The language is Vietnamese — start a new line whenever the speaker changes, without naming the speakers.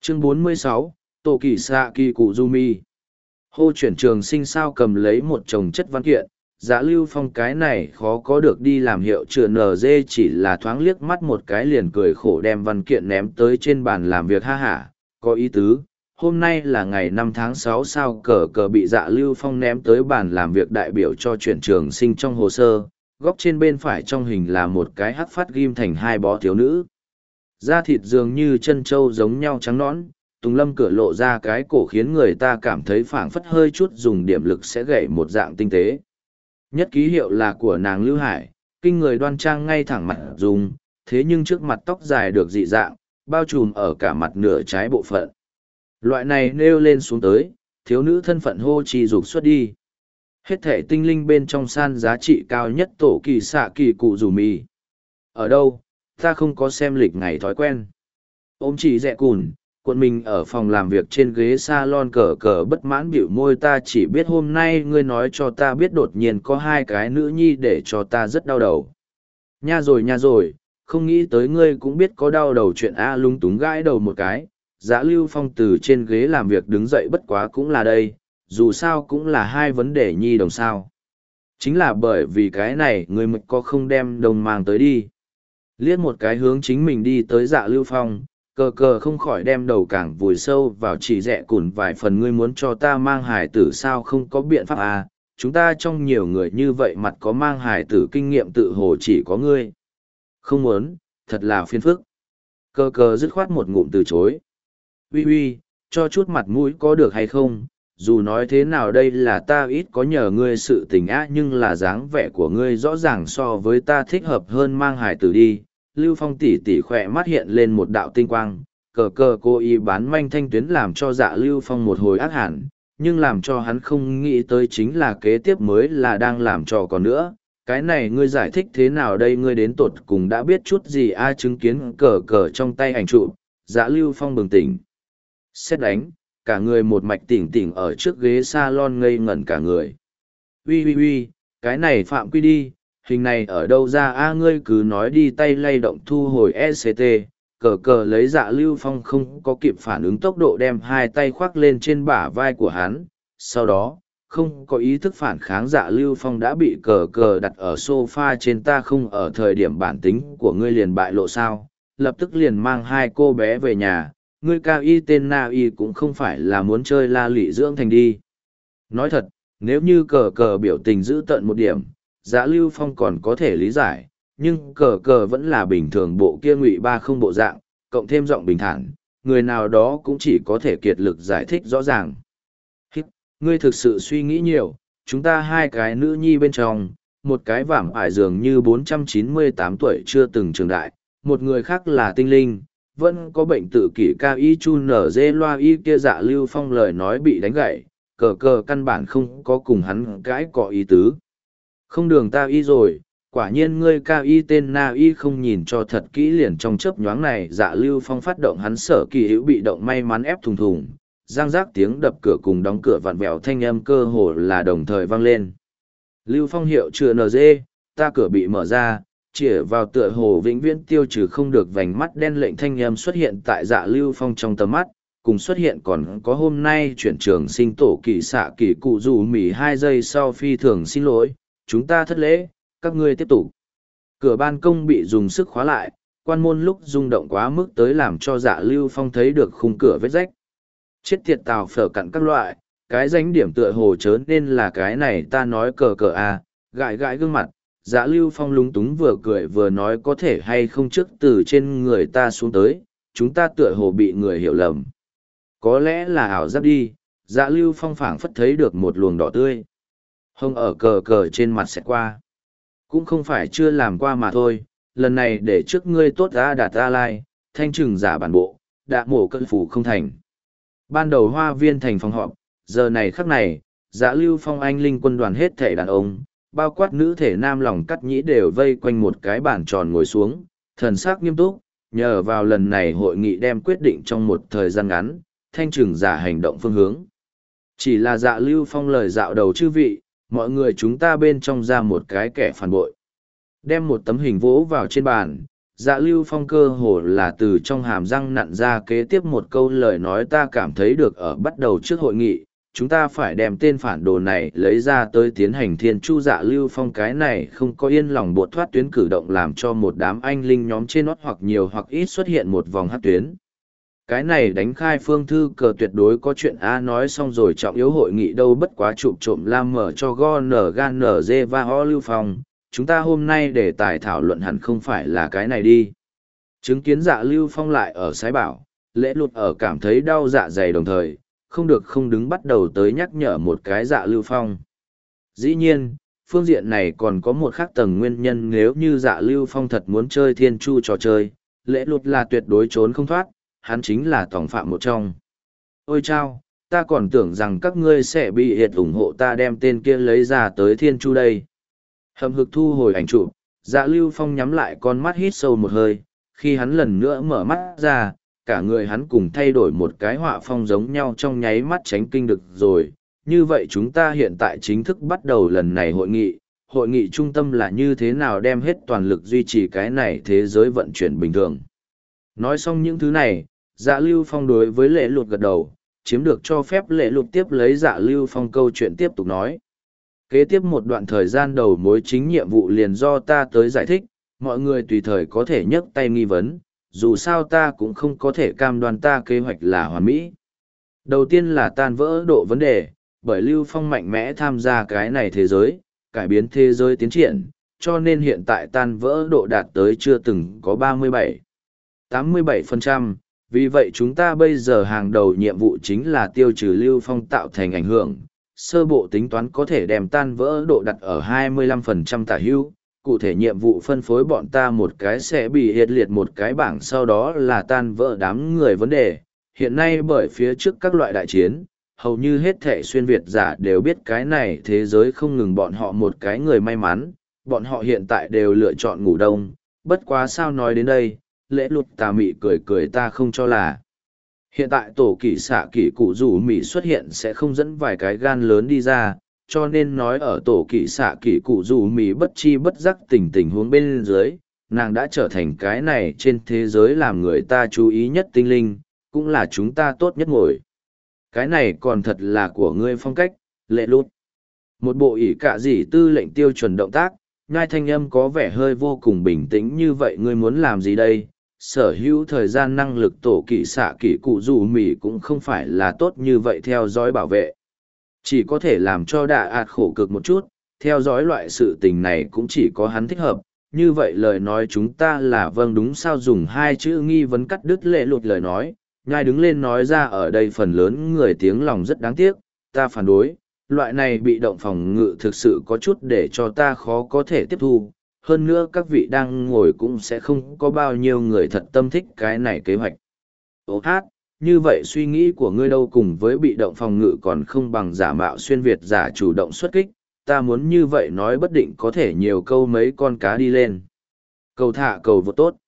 Chương 46, Tô Kỳ Sạ Kỳ Cụ Du Mi. Hô chuyển trường sinh sao cầm lấy một chồng chất văn kiện, Dạ Lưu Phong cái này khó có được đi làm hiệu trưởng NG chỉ là thoáng liếc mắt một cái liền cười khổ đem văn kiện ném tới trên bàn làm việc ha hả, có ý tứ. Hôm nay là ngày 5 tháng 6 sao cờ cờ bị Dạ Lưu Phong ném tới bàn làm việc đại biểu cho chuyển trường sinh trong hồ sơ, góc trên bên phải trong hình là một cái hắc phát ghim thành hai bó thiếu nữ. Da thịt dường như chân trâu giống nhau trắng nõn, Tùng Lâm cửa lộ ra cái cổ khiến người ta cảm thấy phảng phất hơi chút dùng điểm lực sẽ gãy một dạng tinh tế. Nhất ký hiệu là của nàng Lưu Hải, kinh người đoan trang ngay thẳng mặt dùng, thế nhưng trước mặt tóc dài được dị dạng, bao trùm ở cả mặt nửa trái bộ phận. Loại này nêu lên xuống tới, thiếu nữ thân phận hô trì dục xuất đi. Hết thể tinh linh bên trong san giá trị cao nhất tổ kỳ xạ kỳ cụ rủ mì. Ở đâu, ta không có xem lịch ngày thói quen. Ôm chỉ dẹ cùn, cuộn mình ở phòng làm việc trên ghế salon cờ cờ bất mãn bĩu môi, ta chỉ biết hôm nay ngươi nói cho ta biết đột nhiên có hai cái nữ nhi để cho ta rất đau đầu. Nha rồi, không nghĩ tới ngươi cũng biết có đau đầu chuyện A, lung túng gãi đầu một cái. Dã Lưu Phong từ trên ghế làm việc đứng dậy, bất quá cũng là đây, dù sao cũng là hai vấn đề nhi đồng sao. Chính là bởi vì cái này ngươi mới có không đem đồng mang tới đi. Liếc một cái hướng chính mình đi tới Dạ Lưu Phong, cờ cờ không khỏi đem đầu càng vùi sâu vào chỉ rẽ cùn vài phần. Ngươi muốn cho ta mang hài tử sao, không có biện pháp à, chúng ta trong nhiều người như vậy mặt có mang hài tử kinh nghiệm tự hồ chỉ có ngươi. Không muốn, thật là phiền phức. Cờ cờ dứt khoát một ngụm từ chối. Uy, cho chút mặt mũi có được hay không, dù nói thế nào đây là ta ít có nhờ ngươi sự tình á, nhưng là dáng vẻ của ngươi rõ ràng so với ta thích hợp hơn mang hài tử đi. Lưu Phong tỉ tỉ khỏe mắt hiện lên một đạo tinh quang, cờ cờ cố ý bán manh thanh tuyến làm cho Dạ Lưu Phong một hồi ác hẳn, nhưng làm cho hắn không nghĩ tới chính là kế tiếp mới là đang làm trò còn nữa. Cái này ngươi giải thích thế nào đây, ngươi đến tột cùng đã biết chút gì a? Chứng kiến cờ cờ trong tay ảnh trụ, Dạ Lưu Phong bừng tỉnh. Xét đánh, cả người một mạch tỉnh tỉnh ở trước ghế salon ngây ngẩn cả người. Uy, cái này phạm quy đi. Hình này ở đâu ra a? Ngươi cứ nói đi. Tay lay động thu hồi ECT, cờ cờ lấy Dạ Lưu Phong không có kịp phản ứng tốc độ đem hai tay khoác lên trên bả vai của hắn. Sau đó, không có ý thức phản kháng, Dạ Lưu Phong đã bị cờ cờ đặt ở sofa trên. Ta không ở thời điểm bản tính của ngươi liền bại lộ sao, lập tức liền mang hai cô bé về nhà. Ngươi cao y tên na y cũng không phải là muốn chơi la lị dưỡng thành đi. Nói thật, nếu như cờ cờ biểu tình giữ tợn một điểm, Dạ Lưu Phong còn có thể lý giải, nhưng cờ cờ vẫn là bình thường bộ kia ngụy ba không bộ dạng, cộng thêm giọng bình thản, người nào đó cũng chỉ có thể kiệt lực giải thích rõ ràng. Ngươi thực sự suy nghĩ nhiều, chúng ta hai cái nữ nhi bên trong, một cái vảm ải dường như 498 tuổi chưa từng trường đại, một người khác là tinh linh, vẫn có bệnh tự kỷ cao y chu nở dê loa y kia. Dạ Lưu Phong lời nói bị đánh gãy, cờ cờ căn bản không có cùng hắn cãi cọ ý tứ. Không đường ta y rồi, quả nhiên ngươi cao y tên na y không nhìn cho thật kỹ liền trong chớp nhoáng này. Dạ Lưu Phong phát động hắn sở kỳ hữu bị động may mắn ép thùng thùng, giang giác tiếng đập cửa cùng đóng cửa vặn vẹo thanh âm cơ hồ là đồng thời vang lên. Lưu Phong hiệu chưa NG, ta cửa bị mở ra, chĩa vào tựa hồ vĩnh viễn tiêu trừ không được vành mắt đen lệnh thanh âm xuất hiện tại Dạ Lưu Phong trong tầm mắt, cùng xuất hiện còn có hôm nay chuyển trường sinh tổ kỳ xạ kỳ cụ dù mỉ 2 giây sau phi thường xin lỗi, chúng ta thất lễ, các ngươi tiếp tục. Cửa ban công bị dùng sức khóa lại, quan môn lúc rung động quá mức tới làm cho Dạ Lưu Phong thấy được khung cửa vết rách. Chết tiệt tàu phở cặn các loại, cái danh điểm tựa hồ chớ nên là cái này. Ta nói cờ cờ à, gãi gương mặt. Dạ Lưu Phong lúng túng vừa cười vừa nói, có thể hay không trước từ trên người ta xuống tới, chúng ta tựa hồ bị người hiểu lầm. Có lẽ là ảo giác đi. Dạ Lưu Phong phảng phất thấy được một luồng đỏ tươi hông ở cờ cờ trên mặt sẽ qua. Cũng không phải chưa làm qua mà thôi, lần này để trước ngươi tốt ra đạt ta lai, thanh trừng giả bản bộ, đã mổ cân phủ không thành. Ban đầu hoa viên thành phòng họp, giờ này khắc này, Dạ Lưu Phong anh linh quân đoàn hết thể đàn ông, bao quát nữ thể nam lòng cắt nhĩ đều vây quanh một cái bàn tròn ngồi xuống, thần sắc nghiêm túc, nhờ vào lần này hội nghị đem quyết định trong một thời gian ngắn, thanh trừng giả hành động phương hướng. Chỉ là Dạ Lưu Phong lời dạo đầu chư vị, mọi người chúng ta bên trong ra một cái kẻ phản bội. Đem một tấm hình vỗ vào trên bàn, Dạ Lưu Phong cơ hồ là từ trong hàm răng nặn ra kế tiếp một câu lời nói ta cảm thấy được ở bắt đầu trước hội nghị, chúng ta phải đem tên phản đồ này lấy ra tới tiến hành thiên chu. Dạ Lưu Phong cái này không có yên lòng buộc thoát tuyến cử động làm cho một đám anh linh nhóm trên nót hoặc nhiều hoặc ít xuất hiện một vòng hát tuyến. Cái này đánh khai phương thư cờ tuyệt đối có chuyện A nói xong rồi trọng yếu hội nghị đâu bất quá chụp trộm lam mở cho go nở gan nở dê và ho Lưu Phong. Chúng ta hôm nay để tài thảo luận hẳn không phải là cái này đi. Chứng kiến Dạ Lưu Phong lại ở sái bảo, lễ lụt ở cảm thấy đau dạ dày đồng thời, không được không đứng bắt đầu tới nhắc nhở một cái Dạ Lưu Phong. Dĩ nhiên, phương diện này còn có một khác tầng nguyên nhân nếu như Dạ Lưu Phong thật muốn chơi thiên chu trò chơi, lễ lụt là tuyệt đối trốn không thoát, hắn chính là tòng phạm một trong. Ôi chao, ta còn tưởng rằng các ngươi sẽ bị hiệt ủng hộ ta đem tên kia lấy ra tới thiên chu đây. Hầm hực thu hồi ảnh chụp, Dạ Lưu Phong nhắm lại con mắt hít sâu một hơi, khi hắn lần nữa mở mắt ra, cả người hắn cùng thay đổi một cái họa phong giống nhau trong nháy mắt tránh kinh được rồi. Như vậy chúng ta hiện tại chính thức bắt đầu lần này hội nghị trung tâm là như thế nào đem hết toàn lực duy trì cái này thế giới vận chuyển bình thường. Nói xong những thứ này, Dạ Lưu Phong đối với Lễ Lụt gật đầu, chiếm được cho phép Lễ Lụt tiếp lấy Dạ Lưu Phong câu chuyện tiếp tục nói. Kế tiếp một đoạn thời gian đầu mối chính nhiệm vụ liền do ta tới giải thích, mọi người tùy thời có thể nhấc tay nghi vấn, dù sao ta cũng không có thể cam đoan ta kế hoạch là hoàn mỹ. Đầu tiên là tan vỡ độ vấn đề, bởi Lưu Phong mạnh mẽ tham gia cái này thế giới, cải biến thế giới tiến triển, cho nên hiện tại tan vỡ độ đạt tới chưa từng có 87%. Vì vậy chúng ta bây giờ hàng đầu nhiệm vụ chính là tiêu trừ Lưu Phong tạo thành ảnh hưởng. Sơ bộ tính toán có thể đem tan vỡ độ đặt ở 25% tả hữu. Cụ thể nhiệm vụ phân phối bọn ta một cái sẽ bị hiệt liệt một cái bảng sau đó là tan vỡ đám người vấn đề. Hiện nay bởi phía trước các loại đại chiến, hầu như hết thảy xuyên Việt giả đều biết cái này thế giới không ngừng bọn họ một cái người may mắn, bọn họ hiện tại đều lựa chọn ngủ đông. Bất quá sao nói đến đây, Lễ Lụt tà mị cười cười ta không cho là. Hiện tại tổ kỷ xạ kỷ cụ rủ mị xuất hiện sẽ không dẫn vài cái gan lớn đi ra, cho nên nói ở tổ kỷ xạ kỷ cụ rủ mị bất chi bất giác tình huống bên dưới, nàng đã trở thành cái này trên thế giới làm người ta chú ý nhất tinh linh, cũng là chúng ta tốt nhất ngồi. Cái này còn thật là của ngươi phong cách, Lễ Lụt. Một bộ ỷ cạ dị tư lệnh tiêu chuẩn động tác, nhai thanh âm có vẻ hơi vô cùng bình tĩnh như vậy ngươi muốn làm gì đây? Sở hữu thời gian năng lực tổ kỵ xạ kỵ cụ dù mỉ cũng không phải là tốt như vậy theo dõi bảo vệ. Chỉ có thể làm cho đạ ạt khổ cực một chút, theo dõi loại sự tình này cũng chỉ có hắn thích hợp. Như vậy lời nói chúng ta là vâng đúng sao dùng hai chữ nghi vấn cắt đứt Lễ Lụt lời nói, nhai đứng lên nói ra ở đây phần lớn người tiếng lòng rất đáng tiếc, ta phản đối, loại này bị động phòng ngự thực sự có chút để cho ta khó có thể tiếp thu. Hơn nữa các vị đang ngồi cũng sẽ không có bao nhiêu người thật tâm thích cái này kế hoạch. Ô hát, như vậy suy nghĩ của ngươi đâu cùng với bị động phòng ngự còn không bằng giả mạo xuyên Việt giả chủ động xuất kích, ta muốn như vậy nói bất định có thể nhiều câu mấy con cá đi lên. Cầu thả cầu vô tốt.